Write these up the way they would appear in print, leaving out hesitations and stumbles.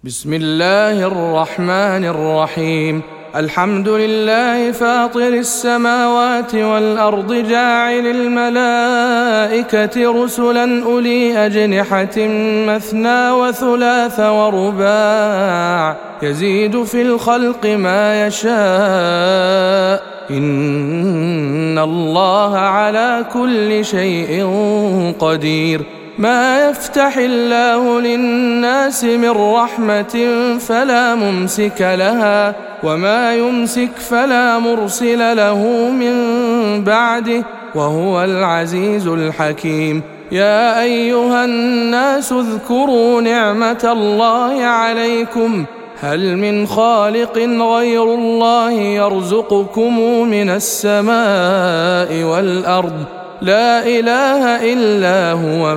بسم الله الرحمن الرحيم. الحمد لله فاطر السماوات والأرض جاعل الملائكة رسلا أولي أجنحة مثنى وثلاث ورباع يزيد في الخلق ما يشاء إن الله على كل شيء قدير. ما يفتح الله للناس من رحمة فلا ممسك لها وما يمسك فلا مرسل له من بعده وهو العزيز الحكيم. يا أيها الناس اذكروا نعمة الله عليكم هل من خالق غير الله يرزقكم من السماء والأرض لا إله إلا هو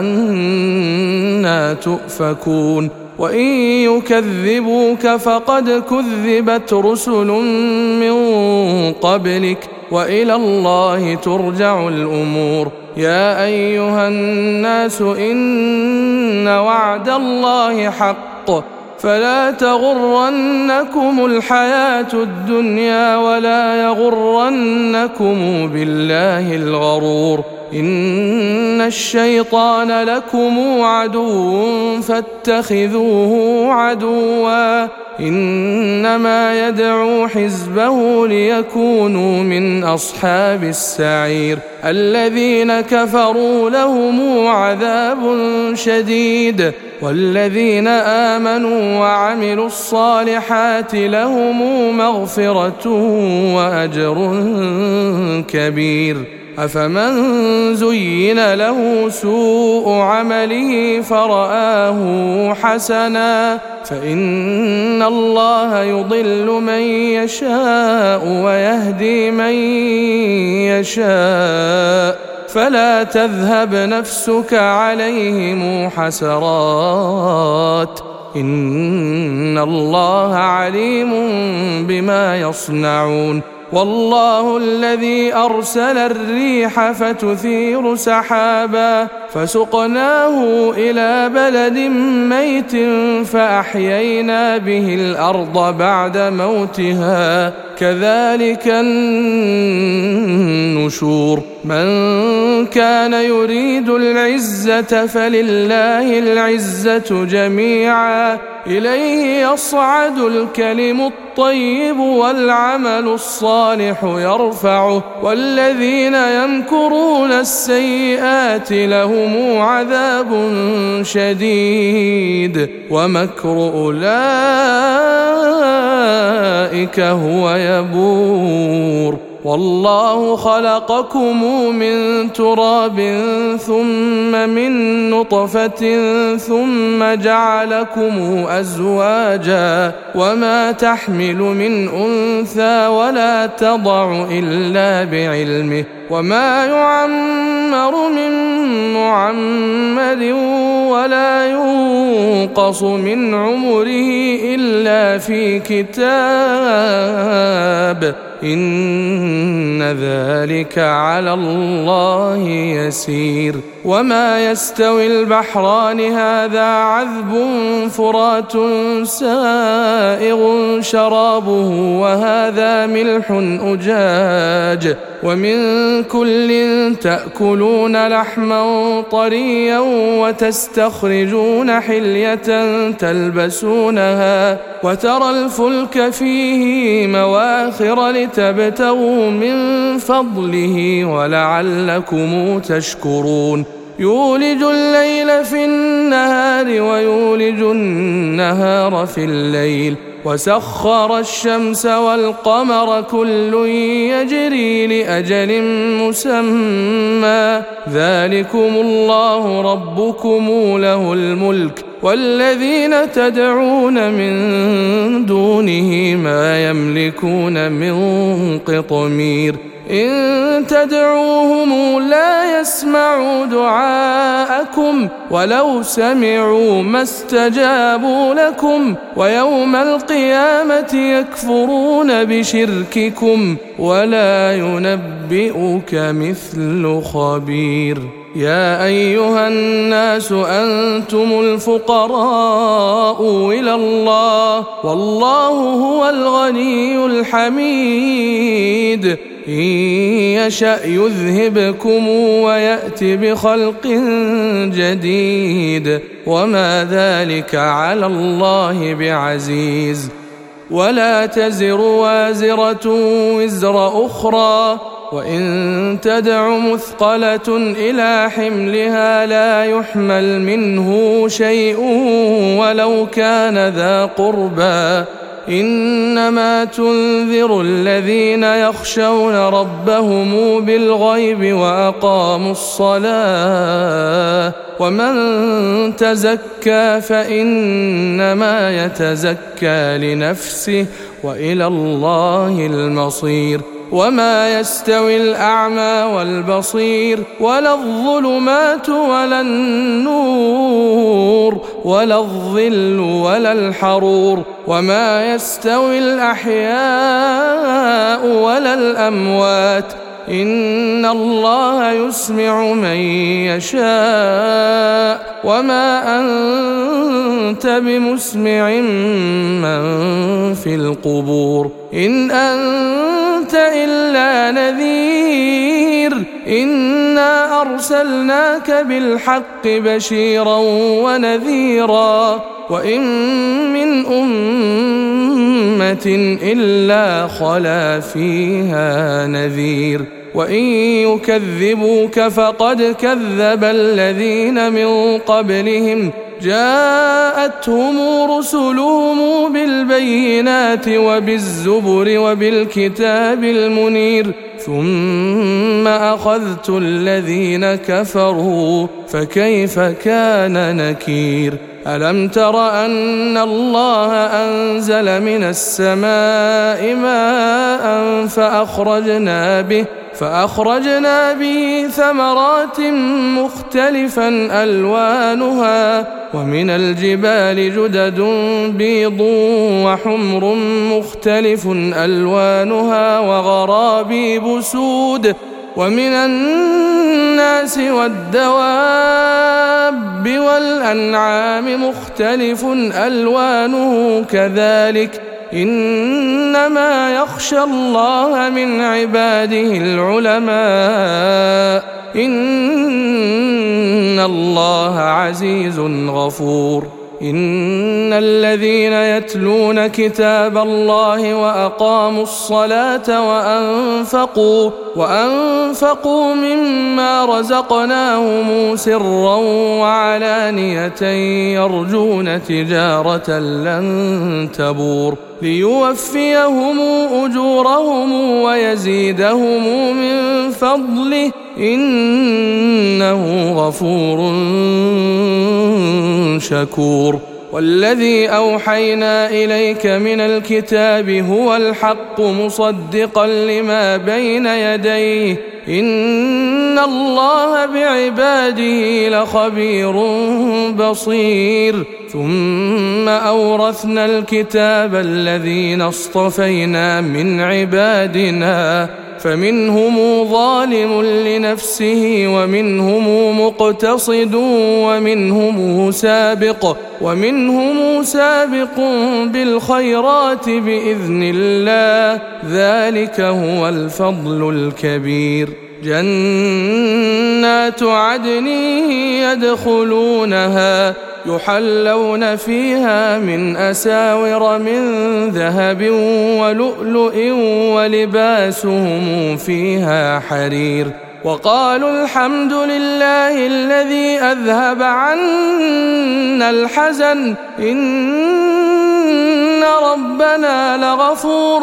فأنى تؤفكون. وإن يكذبوك فقد كذبت رسل من قبلك وإلى الله ترجع الأمور. يا أيها الناس إن وعد الله حق فلا تغرنكم الحياة الدنيا ولا يغرنكم بالله الغرور. إن الشيطان لكم عدو فاتخذوه عدوا إنما يدعو حزبه ليكونوا من أصحاب السعير. الذين كفروا لهم عذاب شديد والذين آمنوا وعملوا الصالحات لهم مغفرة وأجر كبير. أفمن زين له سوء عمله فرآه حسنا فإن الله يضل من يشاء ويهدي من يشاء فلا تذهب نفسك عليهم حسرات إن الله عليم بما يصنعون. والله الذي أرسل الريح فتثير سحابا فسقناه إلى بلد ميت فأحيينا به الأرض بعد موتها كذلك النشور. من كان يريد العزة فلله العزة جميعا إليه يصعد الكلم الطيب والعمل الصالح يرفعه والذين يمكرون السيئات لهم عذاب شديد ومكر أولئك هو يبور. والله خلقكم من تراب ثم من نطفة ثم جعلكم أزواجا وما تحمل من أنثى ولا تضع إلا بعلمه وما يعمر من معمر ولا ينقص من عمره إلا في كتاب إن ذلك على الله يسير. وما يستوي البحران هذا عذب فرات سائغ شرابه وهذا ملح أجاج ومن كل تأكلون لحما طريا وتستخرجون حلية تلبسونها وترى الفلك فيه مواخر لتبتغوا من فضله ولعلكم تشكرون. يولج الليل في النهار ويولج النهار في الليل وسخر الشمس والقمر كل يجري لأجل مسمى ذلكم الله ربكم له الملك والذين تدعون من دونه ما يملكون من قطمير. إن تدعوهم لا يسمعوا دعاءكم ولو سمعوا ما استجابوا لكم ويوم القيامة يكفرون بشرككم ولا ينبئك مثل خبير. يا أيها الناس أنتم الفقراء إلى الله والله هو الغني الحميد. إن يشأ يذهبكم ويأت بخلق جديد وما ذلك على الله بعزيز. ولا تزر وازرة وزر أخرى وإن تدع مثقلة إلى حملها لا يحمل منه شيء ولو كان ذا قربى إنما تنذر الذين يخشون ربهم بالغيب وأقاموا الصلاة ومن تزكى فإنما يتزكى لنفسه وإلى الله المصير. وما يستوي الأعمى والبصير ولا الظلمات ولا النور ولا الظل ولا الحرور وما يستوي الأحياء ولا الأموات إن الله يسمع من يشاء وما أنت بمسمع من في القبور إن أنت إلا نذير إنا أرسلناك بالحق بشيرا ونذيرا وإن من أمة إلا خلا فيها نذير وإن يكذبوك فقد كذب الذين من قبلهم جاءتهم رسلهم بالبينات وبالزبر وبالكتاب المنير ثم أخذت الذين كفروا فكيف كان نكير. ألم تر أن الله أنزل من السماء ماء فأخرجنا به ثمرات مختلفا ألوانها ومن الجبال جدد بيض وحمر مختلف ألوانها وغرابيب سود ومن الناس والدواب والأنعام مختلف ألوانه كذلك إنما يخشى الله من عباده العلماء إن الله عزيز غفور. إن الذين يتلون كتاب الله وأقاموا الصلاة وأنفقوا مما رزقناهم سرا وعلانية يرجون تجارة لن تبور ليوفيهم أجورهم ويزيدهم من فضله إنه غفور شكور. والذي أوحينا إليك من الكتاب هو الحق مصدقا لما بين يديه إن الله بعباده لخبير بصير. ثم أورثنا الكتاب الذين اصطفينا من عبادنا فمنهم ظالم لنفسه ومنهم مقتصد ومنهم سابق بالخيرات بإذن الله ذلك هو الفضل الكبير. جنات عدن يدخلونها يحلون فيها من أساور من ذهب ولؤلؤ ولباسهم فيها حرير وقالوا الحمد لله الذي أذهب عنا الحزن إن ربنا لغفور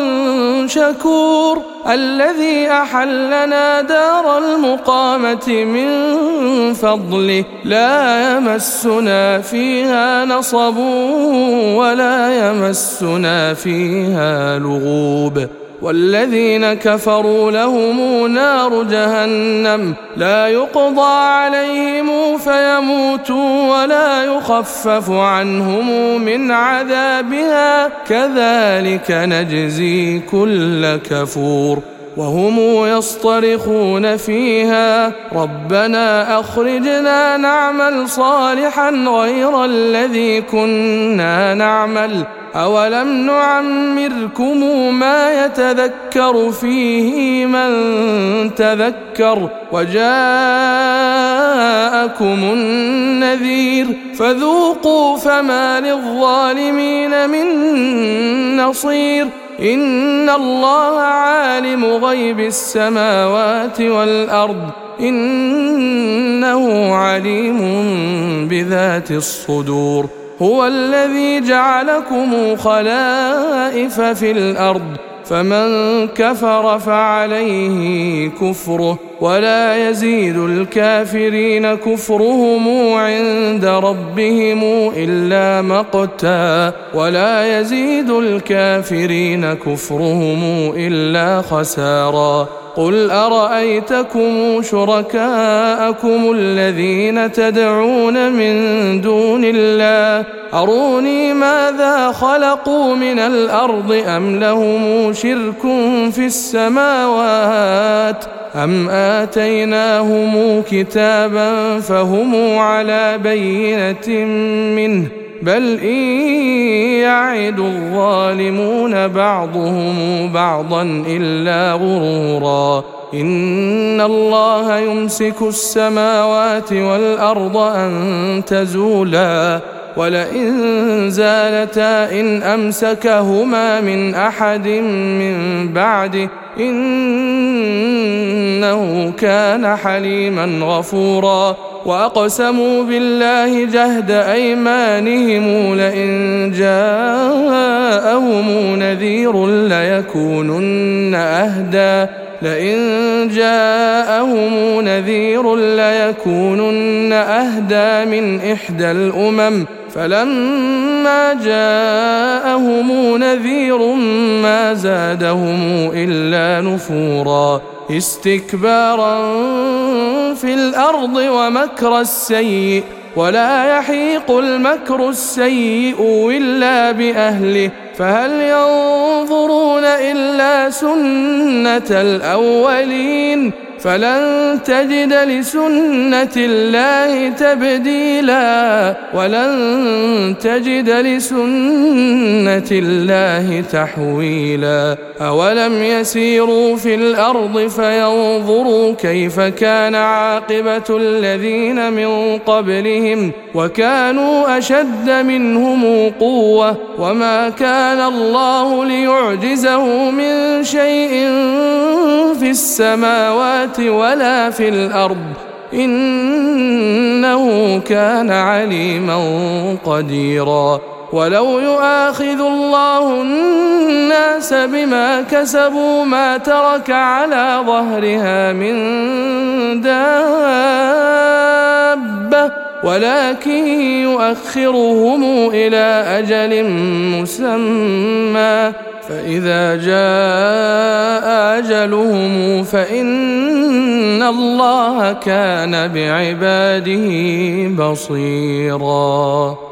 شكور. الذي أحلنا دار المقامة من فضله لا يمسنا فيها نصب ولا يمسنا فيها لغوب والذين كفروا لهم نار جهنم لا يقضى عليهم فيموتوا ولا يخفف عنهم من عذابها كذلك نجزي كل كفور وهم يصطرخون فيها ربنا أخرجنا نعمل صالحا غير الذي كنا نعمل أولم نعمركم ما يتذكر فيه من تذكر وجاءكم النذير فذوقوا فما للظالمين من نصير إن الله عالم غيب السماوات والأرض إنه عليم بذات الصدور هو الذي جعلكم خلائف في الأرض فمن كفر فعليه كفره ولا يزيد الكافرين كفرهم عند ربهم إلا مقتا ولا يزيد الكافرين كفرهم إلا خسارا قل أرأيتكم شركاءكم الذين تدعون من دون الله أروني ماذا خلقوا من الأرض أم لهم شرك في السماوات أم آتيناهم كتابا فهم على بينة منه بل إن يعد الظالمون بعضهم بعضا إلا غرورا إن الله يمسك السماوات والأرض أن تزولا ولئن زالتا إن أمسكهما من أحد من بعده إنه كان حليما غفورا وأقسموا بالله جهد أيمانهم لئن جاءهم نذير ليكونن أهدى من إحدى الأمم فلما جاءهم نذير ما زادهم إلا نفورا استكبارا في الأرض ومكر السيء ولا يحيق المكر السيء إلا بأهله فهل ينظرون إلا سنة الأولين فلن تجد لسنة الله تبديلا ولن تجد لسنة الله تحويلا أولم يسيروا في الأرض فينظروا كيف كان عاقبة الذين من قبلهم وكانوا أشد منهم قوة وما كان الله ليعجزه من شيء في السماوات ولا في الأرض إنه كان عليما قديرا ولو يؤاخذ الله الناس بما كسبوا ما ترك على ظهرها من دابة ولكن يؤخرهم إلى أجل مسمى فإذا جاء أجلهم فإن الله كان بعباده بصيراً